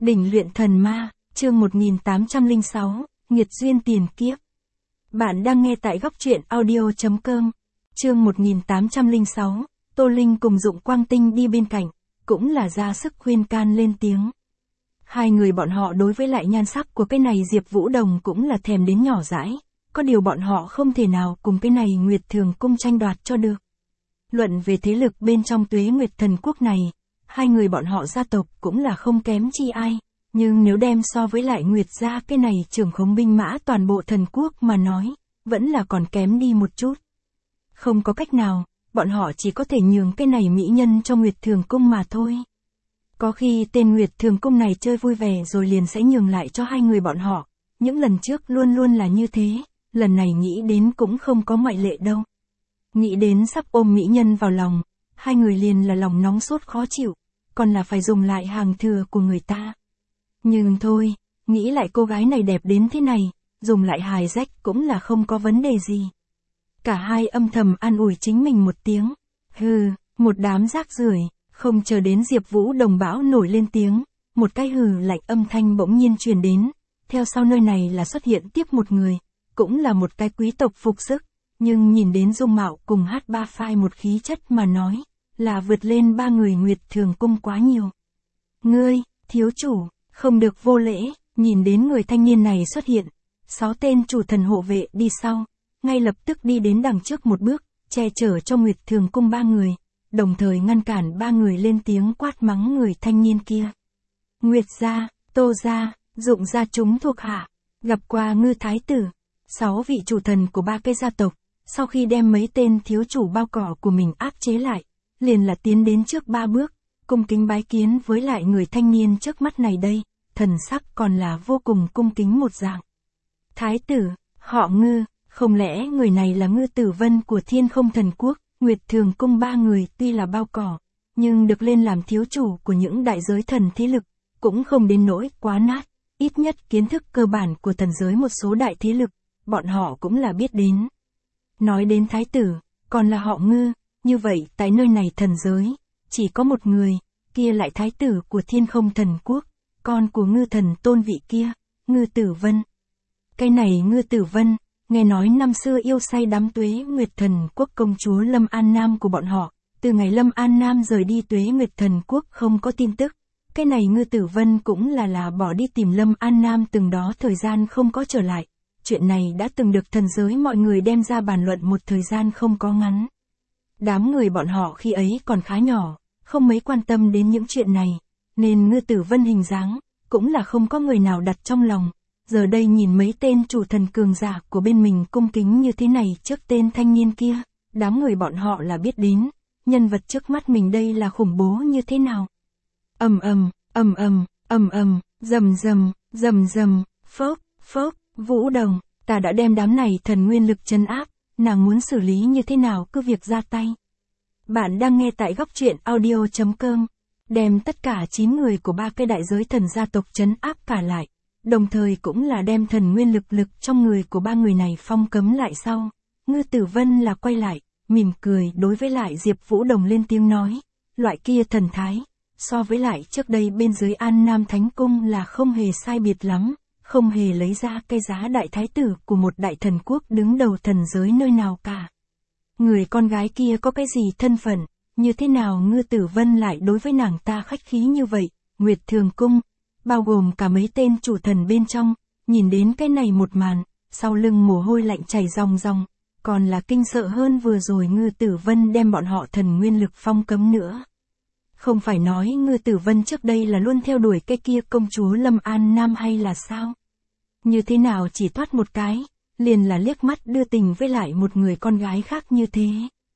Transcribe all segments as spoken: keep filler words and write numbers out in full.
Đỉnh luyện thần ma, chương một nghìn tám trăm lẻ sáu, nghiệt duyên tiền kiếp. Bạn đang nghe tại góc truyện audio chấm com. Chương một nghìn tám trăm lẻ sáu, Tô Linh cùng Dụng Quang Tinh đi bên cạnh, cũng là ra sức khuyên can lên tiếng. Hai người bọn họ đối với lại nhan sắc của cái này Diệp Vũ Đồng cũng là thèm đến nhỏ dãi, có điều bọn họ không thể nào cùng cái này Nguyệt Thường Cung tranh đoạt cho được. Luận về thế lực bên trong Tuế Nguyệt Thần Quốc này, hai người bọn họ gia tộc cũng là không kém chi ai, nhưng nếu đem so với lại Nguyệt gia cái này trưởng khống binh mã toàn bộ thần quốc mà nói, vẫn là còn kém đi một chút. Không có cách nào, bọn họ chỉ có thể nhường cái này mỹ nhân cho Nguyệt Thường Cung mà thôi. Có khi tên Nguyệt Thường Cung này chơi vui vẻ rồi liền sẽ nhường lại cho hai người bọn họ, những lần trước luôn luôn là như thế, lần này nghĩ đến cũng không có ngoại lệ đâu. Nghĩ đến sắp ôm mỹ nhân vào lòng, hai người liền là lòng nóng sốt khó chịu, còn là phải dùng lại hàng thừa của người ta. Nhưng thôi, nghĩ lại cô gái này đẹp đến thế này, dùng lại hài rách cũng là không có vấn đề gì. Cả hai âm thầm an ủi chính mình một tiếng. Hừ, một đám rác rưởi, không chờ đến Diệp Vũ Đồng bão nổi lên tiếng, một cái hừ lạnh âm thanh bỗng nhiên truyền đến, theo sau nơi này là xuất hiện tiếp một người, cũng là một cái quý tộc phục sức, nhưng nhìn đến dung mạo cùng hát ba phai một khí chất mà nói, là vượt lên ba người Nguyệt Thường Cung quá nhiều. Ngươi, thiếu chủ, không được vô lễ, nhìn đến người thanh niên này xuất hiện, sáu tên chủ thần hộ vệ đi sau, ngay lập tức đi đến đằng trước một bước, che chở cho Nguyệt Thường Cung ba người, đồng thời ngăn cản ba người lên tiếng quát mắng người thanh niên kia. Nguyệt gia, Tô gia, Dụng gia chúng thuộc hạ, gặp qua Ngư Thái tử, sáu vị chủ thần của ba cái gia tộc, sau khi đem mấy tên thiếu chủ bao cỏ của mình áp chế lại, liền là tiến đến trước ba bước, cung kính bái kiến với lại người thanh niên trước mắt này đây, thần sắc còn là vô cùng cung kính một dạng. Thái tử, họ Ngư, không lẽ người này là Ngư Tử Vân của Thiên Không Thần Quốc? Nguyệt Thường Cung ba người tuy là bao cỏ, nhưng được lên làm thiếu chủ của những đại giới thần thế lực, cũng không đến nỗi quá nát, ít nhất kiến thức cơ bản của thần giới một số đại thế lực, bọn họ cũng là biết đến. Nói đến thái tử, còn là họ Ngư, như vậy tại nơi này thần giới, chỉ có một người, kia lại thái tử của Thiên Không Thần Quốc, con của Ngư Thần Tôn vị kia, Ngư Tử Vân. Cái này Ngư Tử Vân, nghe nói năm xưa yêu say đắm Tuế Nguyệt Thần Quốc công chúa Lâm An Nam của bọn họ, từ ngày Lâm An Nam rời đi Tuế Nguyệt Thần Quốc không có tin tức, cái này Ngư Tử Vân cũng là là bỏ đi tìm Lâm An Nam từng đó thời gian không có trở lại. Chuyện này đã từng được thần giới mọi người đem ra bàn luận một thời gian không có ngắn. Đám người bọn họ khi ấy còn khá nhỏ, không mấy quan tâm đến những chuyện này, nên Ngư Tử Vân hình dáng, cũng là không có người nào đặt trong lòng. Giờ đây nhìn mấy tên chủ thần cường giả của bên mình cung kính như thế này trước tên thanh niên kia, đám người bọn họ là biết đến, nhân vật trước mắt mình đây là khủng bố như thế nào. Ầm ầm, ầm ầm, ầm ầm, rầm rầm, rầm rầm, phốc, phốc, Vũ Đồng, ta đã đem đám này thần nguyên lực trấn áp, nàng muốn xử lý như thế nào cứ việc ra tay. Bạn đang nghe tại góc truyện audio chấm com, đem tất cả chín người của ba cái đại giới thần gia tộc trấn áp cả lại, đồng thời cũng là đem thần nguyên lực lực trong người của ba người này phong cấm lại sau. Ngư Tử Vân là quay lại, mỉm cười đối với lại Diệp Vũ Đồng lên tiếng nói, loại kia thần thái, so với lại trước đây bên dưới An Nam Thánh Cung là không hề sai biệt lắm. Không hề lấy ra cái giá đại thái tử của một đại thần quốc đứng đầu thần giới nơi nào cả. Người con gái kia có cái gì thân phận, như thế nào Ngư Tử Vân lại đối với nàng ta khách khí như vậy? Nguyệt Thường Cung, bao gồm cả mấy tên chủ thần bên trong, nhìn đến cái này một màn, sau lưng mồ hôi lạnh chảy ròng ròng, còn là kinh sợ hơn vừa rồi Ngư Tử Vân đem bọn họ thần nguyên lực phong cấm nữa. Không phải nói Ngư Tử Vân trước đây là luôn theo đuổi cái kia công chúa Lâm An Nam hay là sao? Như thế nào chỉ thoát một cái, liền là liếc mắt đưa tình với lại một người con gái khác như thế.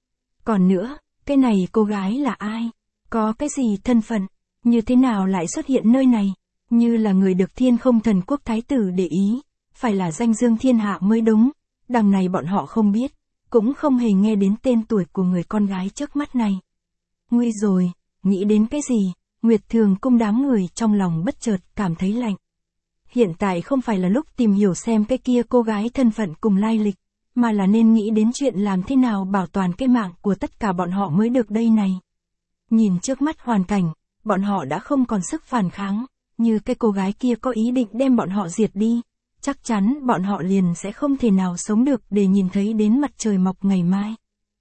Còn nữa, cái này cô gái là ai? Có cái gì thân phận? Như thế nào lại xuất hiện nơi này? Như là người được Thiên Không Thần Quốc thái tử để ý, phải là danh dương thiên hạ mới đúng. Đằng này bọn họ không biết, cũng không hề nghe đến tên tuổi của người con gái trước mắt này. Nguy rồi, nghĩ đến cái gì? Nguyệt Thường Cung đám người trong lòng bất chợt cảm thấy lạnh. Hiện tại không phải là lúc tìm hiểu xem cái kia cô gái thân phận cùng lai lịch, mà là nên nghĩ đến chuyện làm thế nào bảo toàn cái mạng của tất cả bọn họ mới được đây này. Nhìn trước mắt hoàn cảnh, bọn họ đã không còn sức phản kháng, như cái cô gái kia có ý định đem bọn họ diệt đi, chắc chắn bọn họ liền sẽ không thể nào sống được để nhìn thấy đến mặt trời mọc ngày mai.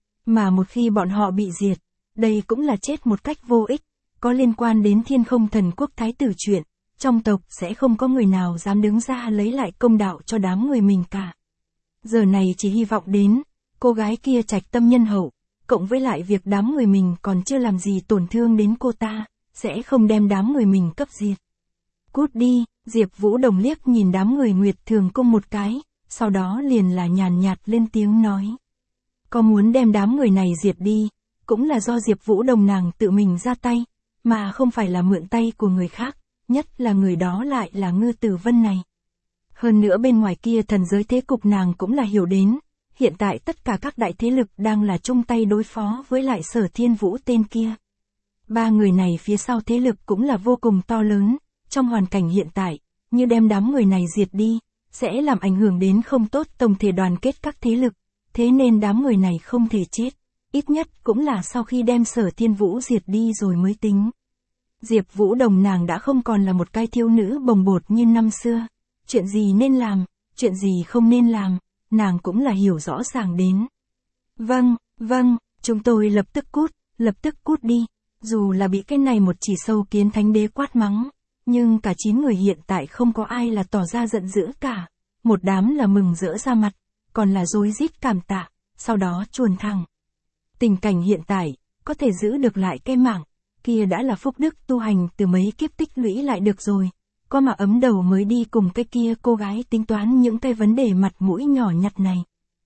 Mà một khi bọn họ bị diệt, đây cũng là chết một cách vô ích, có liên quan đến Thiên Không Thần Quốc thái tử chuyện, trong tộc sẽ không có người nào dám đứng ra lấy lại công đạo cho đám người mình cả. Giờ này chỉ hy vọng đến, cô gái kia trạch tâm nhân hậu, cộng với lại việc đám người mình còn chưa làm gì tổn thương đến cô ta, sẽ không đem đám người mình cấp diệt. Cút đi, Diệp Vũ Đồng liếc nhìn đám người Nguyệt Thường Cung một cái, sau đó liền là nhàn nhạt lên tiếng nói. Có muốn đem đám người này diệt đi, cũng là do Diệp Vũ Đồng nàng tự mình ra tay, mà không phải là mượn tay của người khác, nhất là người đó lại là Ngư Tử Vân này. Hơn nữa bên ngoài kia thần giới thế cục nàng cũng là hiểu đến, hiện tại tất cả các đại thế lực đang là chung tay đối phó với lại Sở Thiên Vũ tên kia. Ba người này phía sau thế lực cũng là vô cùng to lớn, trong hoàn cảnh hiện tại, như đem đám người này diệt đi, sẽ làm ảnh hưởng đến không tốt tổng thể đoàn kết các thế lực, thế nên đám người này không thể chết, ít nhất cũng là sau khi đem Sở Thiên Vũ diệt đi rồi mới tính. Diệp Vũ Đồng nàng đã không còn là một cái thiếu nữ bồng bột như năm xưa, chuyện gì nên làm, chuyện gì không nên làm, nàng cũng là hiểu rõ ràng đến. Vâng, vâng, chúng tôi lập tức cút, lập tức cút đi, dù là bị cái này một chỉ sâu kiến thánh đế quát mắng, nhưng cả chín người hiện tại không có ai là tỏ ra giận dữ cả, một đám là mừng rỡ ra mặt, còn là rối rít cảm tạ, sau đó chuồn thẳng. Tình cảnh hiện tại, có thể giữ được lại cái mạng, kia đã là phúc đức tu hành từ mấy kiếp tích lũy lại được rồi, có mà ấm đầu mới đi cùng cái kia cô gái tính toán những cái vấn đề mặt mũi nhỏ nhặt này.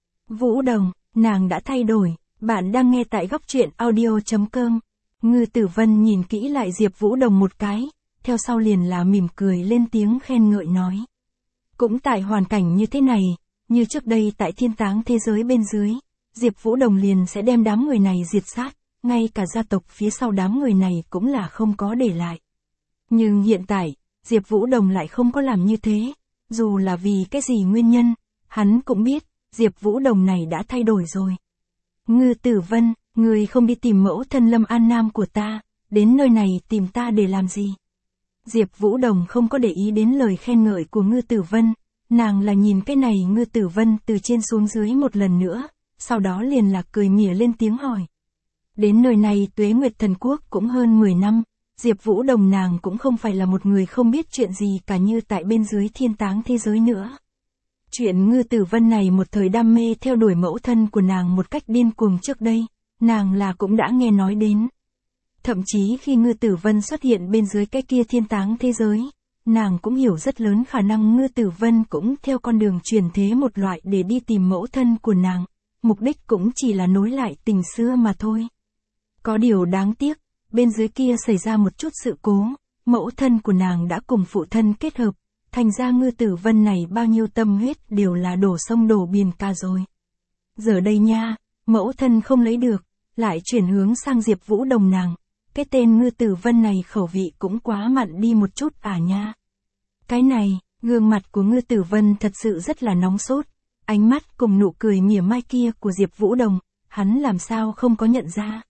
Vũ Đồng, nàng đã thay đổi, bạn đang nghe tại góc truyện audio chấm com. Ngư Tử Vân nhìn kỹ lại Diệp Vũ Đồng một cái, theo sau liền là mỉm cười lên tiếng khen ngợi nói. Cũng tại hoàn cảnh như thế này, như trước đây tại thiên táng thế giới bên dưới, Diệp Vũ Đồng liền sẽ đem đám người này diệt sát, ngay cả gia tộc phía sau đám người này cũng là không có để lại. Nhưng hiện tại, Diệp Vũ Đồng lại không có làm như thế, dù là vì cái gì nguyên nhân, hắn cũng biết, Diệp Vũ Đồng này đã thay đổi rồi. Ngư Tử Vân, người không đi tìm mẫu thân Lâm An Nam của ta, đến nơi này tìm ta để làm gì? Diệp Vũ Đồng không có để ý đến lời khen ngợi của Ngư Tử Vân, nàng là nhìn cái này Ngư Tử Vân từ trên xuống dưới một lần nữa, sau đó liền là cười mỉa lên tiếng hỏi. Đến nơi này Tuế Nguyệt Thần Quốc cũng hơn mười năm, Diệp Vũ Đồng nàng cũng không phải là một người không biết chuyện gì cả như tại bên dưới thiên táng thế giới nữa. Chuyện Ngư Tử Vân này một thời đam mê theo đuổi mẫu thân của nàng một cách điên cuồng trước đây, nàng là cũng đã nghe nói đến. Thậm chí khi Ngư Tử Vân xuất hiện bên dưới cái kia thiên táng thế giới, nàng cũng hiểu rất lớn khả năng Ngư Tử Vân cũng theo con đường truyền thế một loại để đi tìm mẫu thân của nàng, mục đích cũng chỉ là nối lại tình xưa mà thôi. Có điều đáng tiếc, bên dưới kia xảy ra một chút sự cố, mẫu thân của nàng đã cùng phụ thân kết hợp, thành ra Ngư Tử Vân này bao nhiêu tâm huyết đều là đổ sông đổ biển cả rồi. Giờ đây nha, mẫu thân không lấy được, lại chuyển hướng sang Diệp Vũ Đồng nàng, cái tên Ngư Tử Vân này khẩu vị cũng quá mặn đi một chút à nha. Cái này, gương mặt của Ngư Tử Vân thật sự rất là nóng sốt, ánh mắt cùng nụ cười mỉa mai kia của Diệp Vũ Đồng, hắn làm sao không có nhận ra.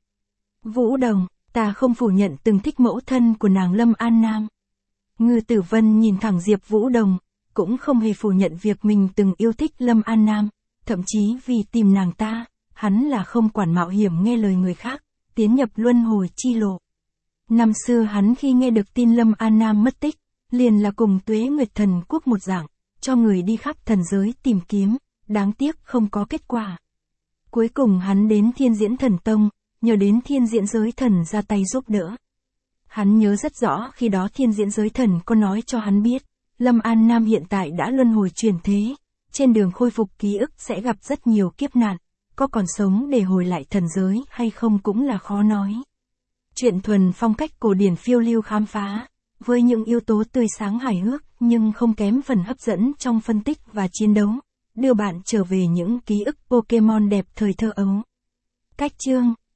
Vũ Đồng, ta không phủ nhận từng thích mẫu thân của nàng Lâm An Nam. Ngư Tử Vân nhìn thẳng Diệp Vũ Đồng, cũng không hề phủ nhận việc mình từng yêu thích Lâm An Nam, thậm chí vì tìm nàng ta, hắn là không quản mạo hiểm nghe lời người khác, tiến nhập luân hồi chi lộ. Năm xưa hắn khi nghe được tin Lâm An Nam mất tích, liền là cùng Tuế Nguyệt Thần Quốc một dạng, cho người đi khắp thần giới tìm kiếm, đáng tiếc không có kết quả. Cuối cùng hắn đến Thiên Diễn Thần Tông, nhờ đến Thiên Diễn Giới Thần ra tay giúp đỡ. Hắn nhớ rất rõ khi đó Thiên Diễn Giới Thần có nói cho hắn biết, Lâm An Nam hiện tại đã luân hồi chuyển thế, trên đường khôi phục ký ức sẽ gặp rất nhiều kiếp nạn, có còn sống để hồi lại thần giới hay không cũng là khó nói. Chuyện thuần phong cách cổ điển phiêu lưu khám phá, với những yếu tố tươi sáng hài hước nhưng không kém phần hấp dẫn trong phân tích và chiến đấu, đưa bạn trở về những ký ức Pokemon đẹp thời thơ ấu. Cách chương